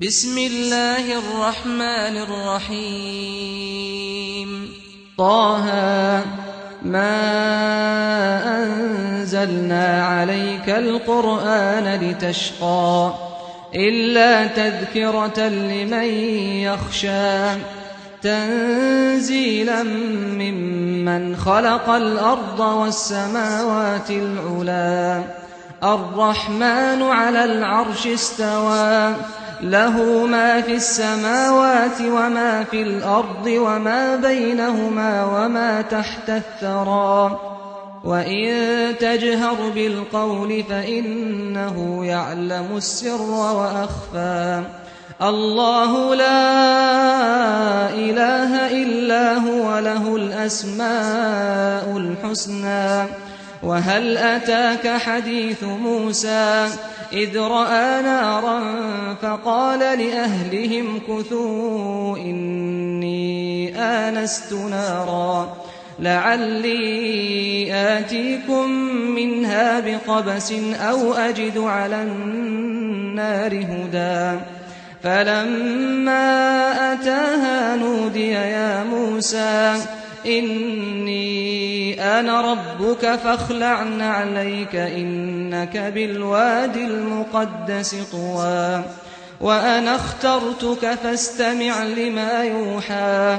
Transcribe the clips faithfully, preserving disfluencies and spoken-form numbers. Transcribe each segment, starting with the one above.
بسم الله الرحمن الرحيم طه ما أنزلنا عليك القرآن لتشقى إلا تذكرة لمن يخشى تنزيلا ممن خلق الأرض والسماوات العلى الرحمن على العرش استوى له ما في السماوات وما في الأرض وما بينهما وما تحت الثرى وإن تجهر بالقول فإنه يعلم السر وأخفى الله لا إله إلا هو له الأسماء الحسنى وهل أتاك حديث موسى إذ رأى نارا فقال لأهلهم كثوا إني آنست نارا لعلي آتيكم منها بقبس أو أجد على النار هدى فلما أتاها نودي يا موسى إني أنا ربك فاخلع نعليك إنك بالواد المقدس طوى وأنا اخترتك فاستمع لما يوحى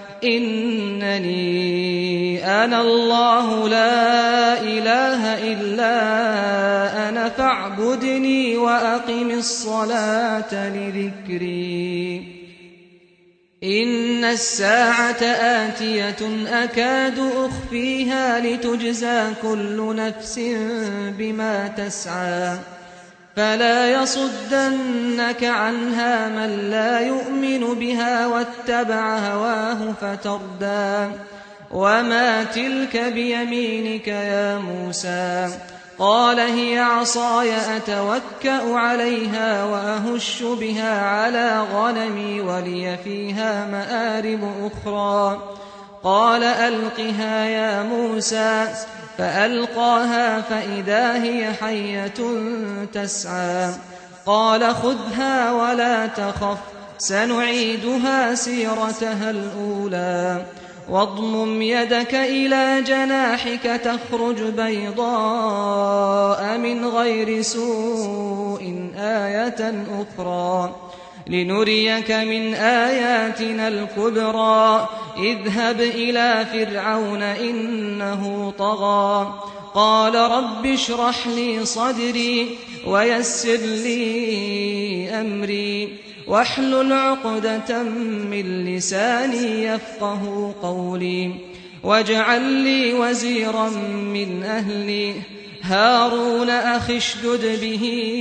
إنني أنا الله لا إله إلا أنا فاعبدني وأقم الصلاة لذكري إن الساعة آتية أكاد أخفيها لتجزى كل نفس بما تسعى فلا يصدنك عنها من لا يؤمن بها واتبع هواه فتردى وما تلك بيمينك يا موسى قال هي عصاي أتوكأ عليها وأهش بها على غنمي ولي فيها مآرب أخرى قال ألقها يا موسى فألقاها فإذا هي حية تسعى قال خذها ولا تخف سنعيدها سيرتها الأولى واضمم يدك إلى جناحك تخرج بيضاء من غير سوء آية أخرى لنريك من آياتنا الكبرى اذهب إلى فرعون إنه طغى قال رب اشرح لي صدري ويسر لي أمري واحلل عقدة من لساني يفقه قولي واجعل لي وزيرا من أهلي هارون أخي اشدد به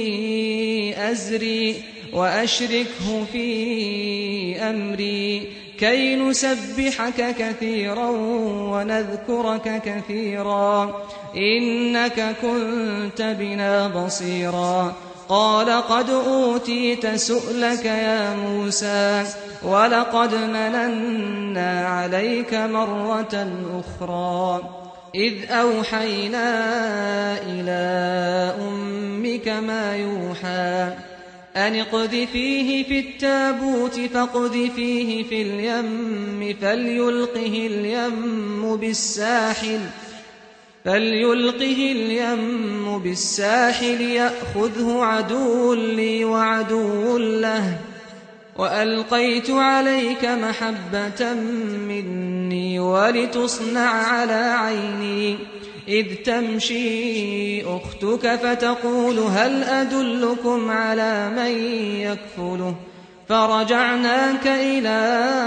أزري وأشركه في أمري كي نسبحك كثيرا ونذكرك كثيرا إنك كنت بنا بصيرا قال قد أوتيت سؤلك يا موسى ولقد مننا عليك مرة أخرى إذ أوحينا إلى أمك ما يوحى أن اقذفيه في التابوت فاقذفيه في اليم فليلقه اليم بالساحل فليلقه اليم بالساحل يأخذه عدو لي وعدو له وألقيت عليك محبة مني ولتصنع على عيني إذ تمشي أختك فتقول هل أدلكم على من يكفله فرجعناك إلى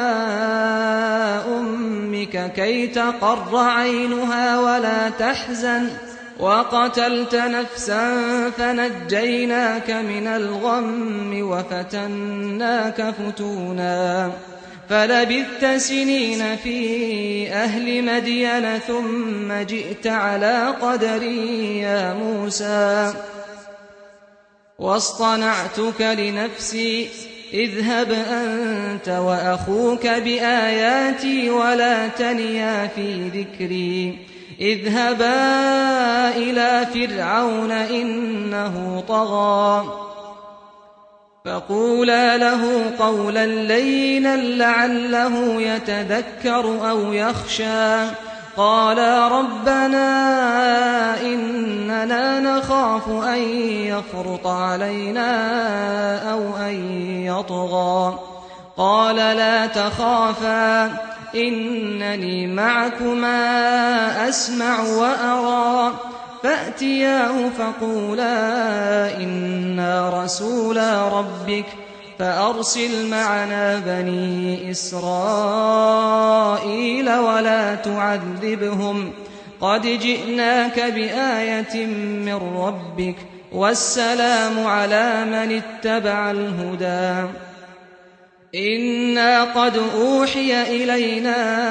أمك كي تقر عينها ولا تحزن وقتلت نفسا فنجيناك من الغم وفتناك فتونا فلبثت سنين في أهل مدين ثم جئت على قدري يا موسى واصطنعتك لنفسي اذهب أنت وأخوك بآياتي ولا تنيا في ذكري اذهبا إلى فرعون إنه طغى فقولا له قولا لينا لعله يتذكر أو يخشى قالا ربنا إننا نخاف أن يفرط علينا أو أن يطغى قال لا تخافا إنني معكما أسمع وأرى فأتياه فقولا إنا رسولا ربك فأرسل معنا بني إسرائيل ولا تعذبهم قد جئناك بآية من ربك والسلام على من اتبع الهدى إنا قد أوحي إلينا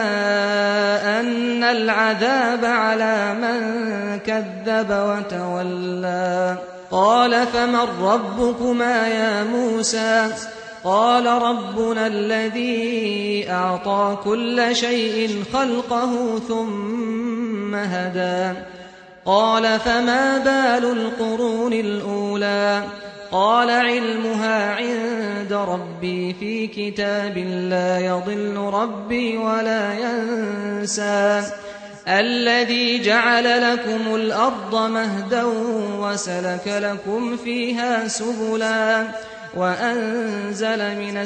أن العذاب على من كذب وتولى قال فمن ربكما يا موسى قال ربنا الذي أعطى كل شيء خلقه ثم هدى قال فما بال القرون الأولى قال علمها عند ربي في كتاب لا يضل ربي ولا ينسى الذي جعل لكم الأرض مهدا وسلك لكم فيها سبلا وأنزل من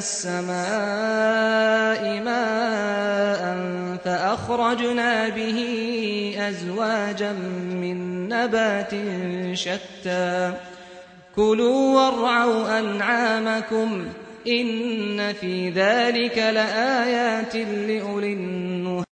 السماء ماء فأخرجنا به أزواجا من نبات شتى كلوا وارعوا أنعامكم إن في ذلك لآيات لأولي النهى